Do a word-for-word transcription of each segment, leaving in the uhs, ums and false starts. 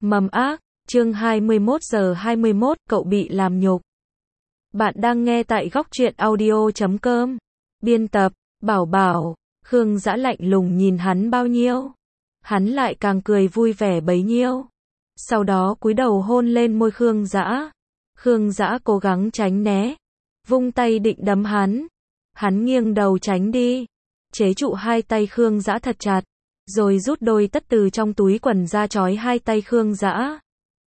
Mầm ác, chương hai mươi mốt giờ hai mươi mốt, cậu bị làm nhục. Bạn đang nghe tại góc truyện audio chấm com. Biên tập, Bảo Bảo. Khương Dã lạnh lùng nhìn hắn bao nhiêu, hắn lại càng cười vui vẻ bấy nhiêu. Sau đó cúi đầu hôn lên môi Khương Dã. Khương Dã cố gắng tránh né, vung tay định đấm hắn. Hắn nghiêng đầu tránh đi, chế trụ hai tay Khương Dã thật chặt, rồi rút đôi tất từ trong túi quần ra trói hai tay Khương Dã.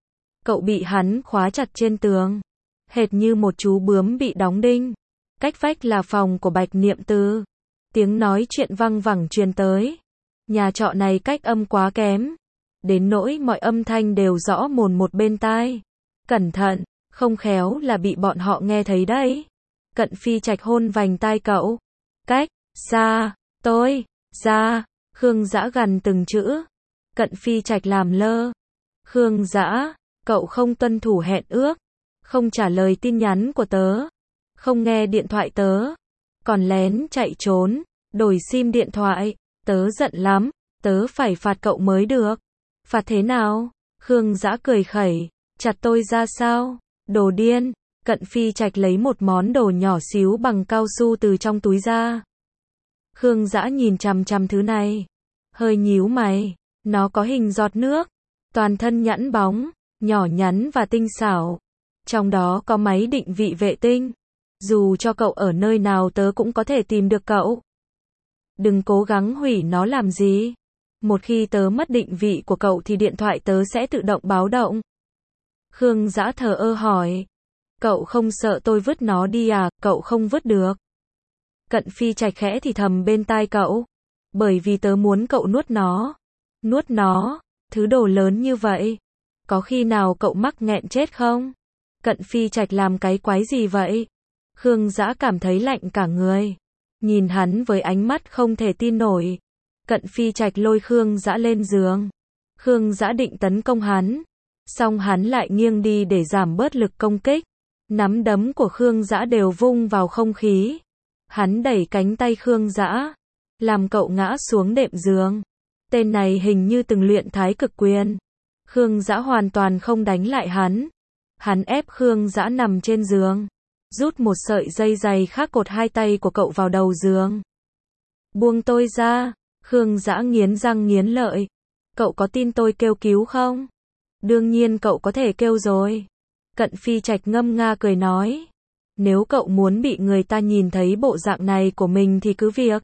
Cậu bị hắn khóa chặt trên tường, hệt như một chú bướm bị đóng đinh. Cách vách là phòng của Bạch Niệm Từ. Tiếng nói chuyện văng vẳng truyền tới. Nhà trọ này cách âm quá kém, đến nỗi mọi âm thanh đều rõ mồn một bên tai. Cẩn thận, không khéo là bị bọn họ nghe thấy đấy. Cận Phi Trạch hôn vành tai cậu. Cách xa tôi ra. Khương Dã gằn từng chữ. Cận Phi Trạch làm lơ. Khương Dã, cậu không tuân thủ hẹn ước, không trả lời tin nhắn của tớ, không nghe điện thoại tớ, còn lén chạy trốn, đổi sim điện thoại. Tớ giận lắm, tớ phải phạt cậu mới được. Phạt thế nào? Khương Dã cười khẩy. Chặt tôi ra sao? Đồ điên. Cận Phi Trạch lấy một món đồ nhỏ xíu bằng cao su từ trong túi ra. Khương Dã nhìn chằm chằm thứ này, hơi nhíu mày. Nó có hình giọt nước, toàn thân nhẵn bóng, nhỏ nhắn và tinh xảo. Trong đó có máy định vị vệ tinh. Dù cho cậu ở nơi nào tớ cũng có thể tìm được cậu. Đừng cố gắng hủy nó làm gì. Một khi tớ mất định vị của cậu thì điện thoại tớ sẽ tự động báo động. Khương Dã thờ ơ hỏi. Cậu không sợ tôi vứt nó đi à? Cậu không vứt được. Cận Phi Trạch khẽ thì thầm bên tai cậu. Bởi vì tớ muốn cậu nuốt nó. Nuốt nó? Thứ đồ lớn như vậy, có khi nào cậu mắc nghẹn chết không? Cận Phi Trạch làm cái quái gì vậy? Khương Dã cảm thấy lạnh cả người, nhìn hắn với ánh mắt không thể tin nổi. Cận Phi Trạch lôi Khương Dã lên giường. Khương Dã định tấn công hắn, song hắn lại nghiêng đi để giảm bớt lực công kích. Nắm đấm của Khương Dã đều vung vào không khí. Hắn đẩy cánh tay Khương Dã, làm cậu ngã xuống đệm giường. Tên này hình như từng luyện thái cực quyền. Khương Dã hoàn toàn không đánh lại hắn. Hắn ép Khương Dã nằm trên giường, rút một sợi dây dày khác cột hai tay của cậu vào đầu giường. Buông tôi ra. Khương Dã nghiến răng nghiến lợi. Cậu có tin tôi kêu cứu không? Đương nhiên cậu có thể kêu rồi. Cận Phi Trạch ngâm nga cười nói. Nếu cậu muốn bị người ta nhìn thấy bộ dạng này của mình thì cứ việc.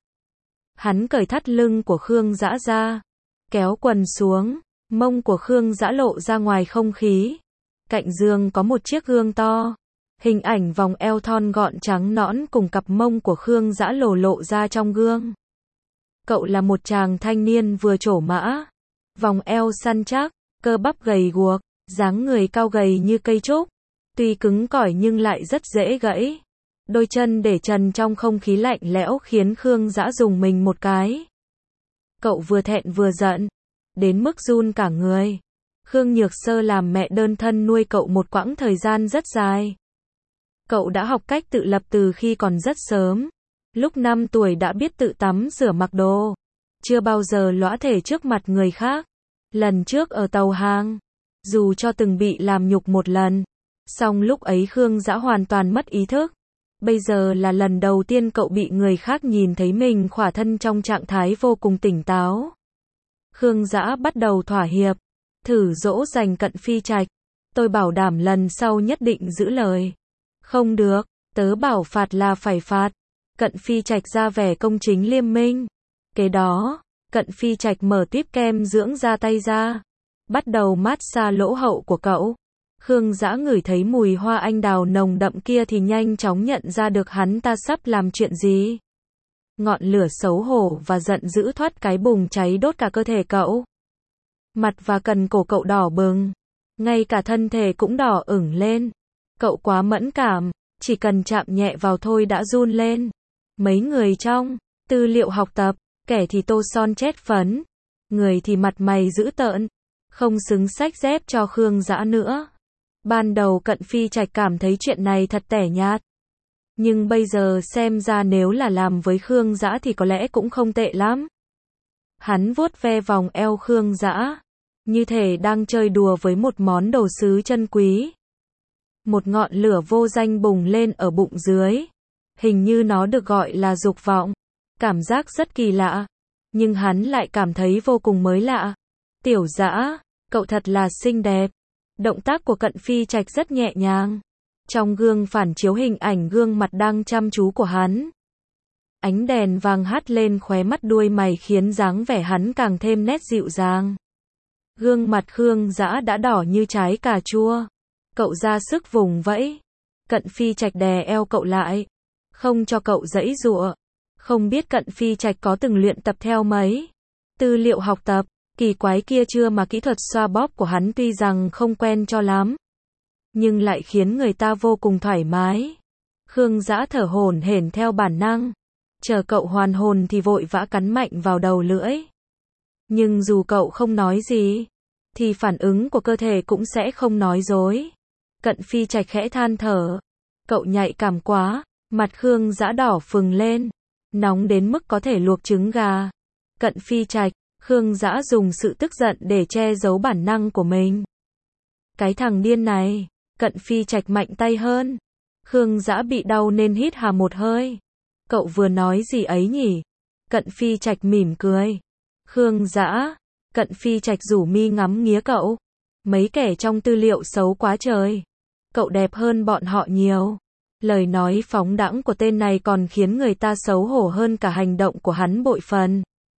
Hắn cởi thắt lưng của Khương Dã ra, kéo quần xuống, mông của Khương Dã lộ ra ngoài không khí. Cạnh giường có một chiếc gương to, hình ảnh vòng eo thon gọn trắng nõn cùng cặp mông của Khương Dã lồ lộ ra trong gương. Cậu là một chàng thanh niên vừa trổ mã, vòng eo săn chắc, cơ bắp gầy guộc, dáng người cao gầy như cây trúc, tuy cứng cỏi nhưng lại rất dễ gãy. Đôi chân để trần trong không khí lạnh lẽo khiến Khương Dã dùng mình một cái. Cậu vừa thẹn vừa giận, đến mức run cả người. Khương Nhược Sơ làm mẹ đơn thân nuôi cậu một quãng thời gian rất dài. Cậu đã học cách tự lập từ khi còn rất sớm. Lúc năm tuổi đã biết tự tắm rửa mặc đồ, chưa bao giờ lõa thể trước mặt người khác. Lần trước ở tàu hàng, dù cho từng bị làm nhục một lần, song lúc ấy Khương Dã hoàn toàn mất ý thức. Bây giờ là lần đầu tiên cậu bị người khác nhìn thấy mình khỏa thân trong trạng thái vô cùng tỉnh táo. Khương Dã bắt đầu thỏa hiệp, thử dỗ dành Cận Phi Trạch. Tôi bảo đảm lần sau nhất định giữ lời. Không được, tớ bảo phạt là phải phạt. Cận Phi Trạch ra vẻ công chính liêm minh. Kế đó, Cận Phi Trạch mở tiếp kem dưỡng da tay ra, bắt đầu massage lỗ hậu của cậu. Khương Dã ngửi thấy mùi hoa anh đào nồng đậm kia thì nhanh chóng nhận ra được hắn ta sắp làm chuyện gì. Ngọn lửa xấu hổ và giận dữ thoát cái bùng cháy đốt cả cơ thể cậu. Mặt và cần cổ cậu đỏ bừng, ngay cả thân thể cũng đỏ ửng lên. Cậu quá mẫn cảm, chỉ cần chạm nhẹ vào thôi đã run lên. Mấy người trong tư liệu học tập, kẻ thì tô son chét phấn, người thì mặt mày dữ tợn, không xứng xách dép cho Khương Dã nữa. Ban đầu Cận Phi Trạch cảm thấy chuyện này thật tẻ nhạt. Nhưng bây giờ xem ra nếu là làm với Khương Dã thì có lẽ cũng không tệ lắm. Hắn vuốt ve vòng eo Khương Dã, như thể đang chơi đùa với một món đồ sứ chân quý. Một ngọn lửa vô danh bùng lên ở bụng dưới. Hình như nó được gọi là dục vọng. Cảm giác rất kỳ lạ. Nhưng hắn lại cảm thấy vô cùng mới lạ. Tiểu Dã, cậu thật là xinh đẹp. Động tác của Cận Phi Trạch rất nhẹ nhàng. Trong gương phản chiếu hình ảnh gương mặt đang chăm chú của hắn. Ánh đèn vàng hắt lên khóe mắt đuôi mày khiến dáng vẻ hắn càng thêm nét dịu dàng. Gương mặt Khương Dã đã đỏ như trái cà chua. Cậu ra sức vùng vẫy. Cận Phi Trạch đè eo cậu lại. Không cho cậu giãy giụa. Không biết Cận Phi Trạch có từng luyện tập theo mấy tư liệu học tập kỳ quái kia chưa mà kỹ thuật xoa bóp của hắn tuy rằng không quen cho lắm. Nhưng lại khiến người ta vô cùng thoải mái. Khương Dã thở hổn hển theo bản năng. Chờ cậu hoàn hồn thì vội vã cắn mạnh vào đầu lưỡi. Nhưng dù cậu không nói gì, thì phản ứng của cơ thể cũng sẽ không nói dối. Cận Phi Trạch khẽ than thở. Cậu nhạy cảm quá. Mặt Khương Dã đỏ phừng lên. Nóng đến mức có thể luộc trứng gà. Cận Phi Trạch, Khương Dã dùng sự tức giận để che giấu bản năng của mình. Cái thằng điên này. Cận Phi Trạch mạnh tay hơn. Khương Dã bị đau nên hít hà một hơi. Cậu vừa nói gì ấy nhỉ? Cận Phi Trạch mỉm cười. Khương Dã. Cận Phi Trạch rủ mi ngắm nghía cậu. Mấy kẻ trong tư liệu xấu quá trời. Cậu đẹp hơn bọn họ nhiều. Lời nói phóng đãng của tên này còn khiến người ta xấu hổ hơn cả hành động của hắn bội phần.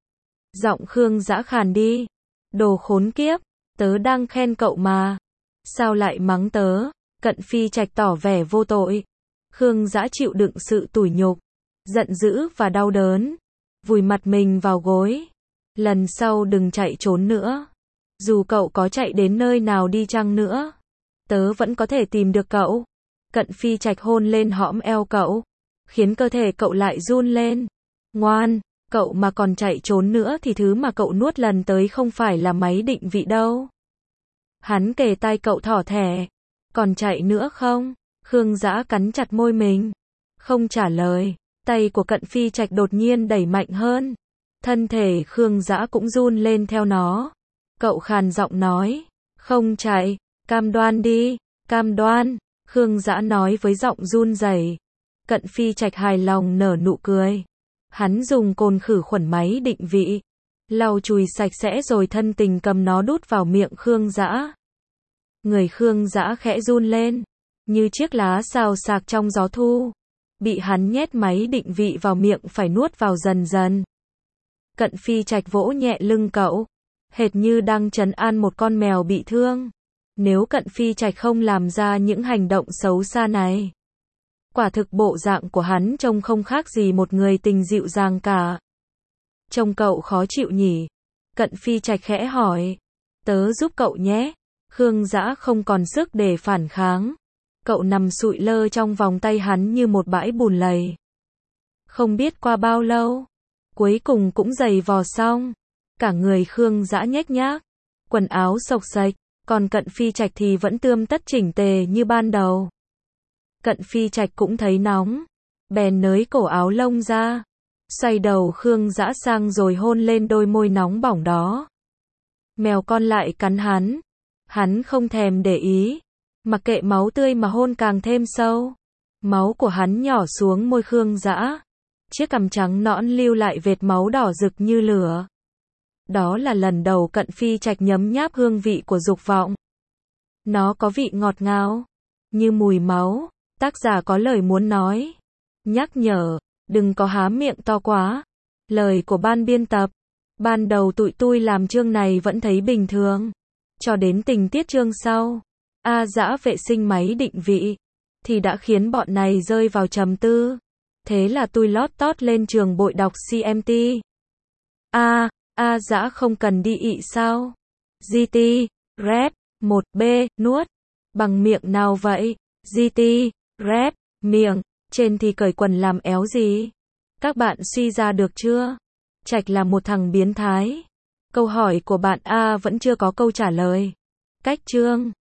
Giọng Khương Dã khàn đi. Đồ khốn kiếp. Tớ đang khen cậu mà. Sao lại mắng tớ? Cận Phi Trạch tỏ vẻ vô tội. Khương Dã chịu đựng sự tủi nhục, giận dữ và đau đớn. Vùi mặt mình vào gối. Lần sau đừng chạy trốn nữa. Dù cậu có chạy đến nơi nào đi chăng nữa, tớ vẫn có thể tìm được cậu. Cận Phi Trạch hôn lên hõm eo cậu, khiến cơ thể cậu lại run lên. Ngoan, cậu mà còn chạy trốn nữa thì thứ mà cậu nuốt lần tới không phải là máy định vị đâu. Hắn kề tai cậu thỏ thẻ. Còn chạy nữa không? Khương Dã cắn chặt môi mình. Không trả lời. Tay của Cận Phi Trạch đột nhiên đẩy mạnh hơn. Thân thể Khương Dã cũng run lên theo nó. Cậu khàn giọng nói. Không chạy. Cam đoan đi. Cam đoan. Khương Dã nói với giọng run rẩy. Cận Phi Trạch hài lòng nở nụ cười. Hắn dùng cồn khử khuẩn máy định vị. Lau chùi sạch sẽ rồi thân tình cầm nó đút vào miệng Khương Dã. Người Khương Dã khẽ run lên. Như chiếc lá xào xạc trong gió thu. Bị hắn nhét máy định vị vào miệng phải nuốt vào dần dần. Cận Phi Trạch vỗ nhẹ lưng cậu. Hệt như đang trấn an một con mèo bị thương. Nếu Cận Phi Trạch không làm ra những hành động xấu xa này, quả thực bộ dạng của hắn trông không khác gì một người tình dịu dàng cả. Trông cậu khó chịu nhỉ? Cận Phi Trạch khẽ hỏi. Tớ giúp cậu nhé. Khương Dã không còn sức để phản kháng. Cậu nằm sụi lơ trong vòng tay hắn như một bãi bùn lầy. Không biết qua bao lâu, cuối cùng cũng giày vò xong. Cả người Khương Dã nhếch nhác, quần áo xộc xệch, còn Cận Phi Trạch thì vẫn tươm tất chỉnh tề như ban đầu. Cận Phi Trạch cũng thấy nóng, bèn nới cổ áo lông ra, xoay đầu Khương Dã sang rồi hôn lên đôi môi nóng bỏng đó. Mèo con lại cắn hắn. Hắn không thèm để ý, mặc kệ máu tươi mà hôn càng thêm sâu. Máu của hắn nhỏ xuống môi Khương Dã. Chiếc cằm trắng nõn lưu lại vệt máu đỏ rực như lửa. Đó là lần đầu Cận Phi Trạch nhấm nháp hương vị của dục vọng. Nó có vị ngọt ngào, như mùi máu. Tác giả có lời muốn nói. Nhắc nhở, đừng có há miệng to quá. Lời của ban biên tập. Ban đầu tụi tôi làm chương này vẫn thấy bình thường. Cho đến tình tiết chương sau, A Dã vệ sinh máy định vị, thì đã khiến bọn này rơi vào trầm tư. Thế là tôi lót tót lên trường bội đọc xê em tê. A, A Dã không cần đi ị sao? giê tê, rep, một B, nuốt. Bằng miệng nào vậy? giê tê, rep, miệng, trên thì cởi quần làm éo gì? Các bạn suy ra được chưa? Trạch là một thằng biến thái. Câu hỏi của bạn A vẫn chưa có câu trả lời. Cách chương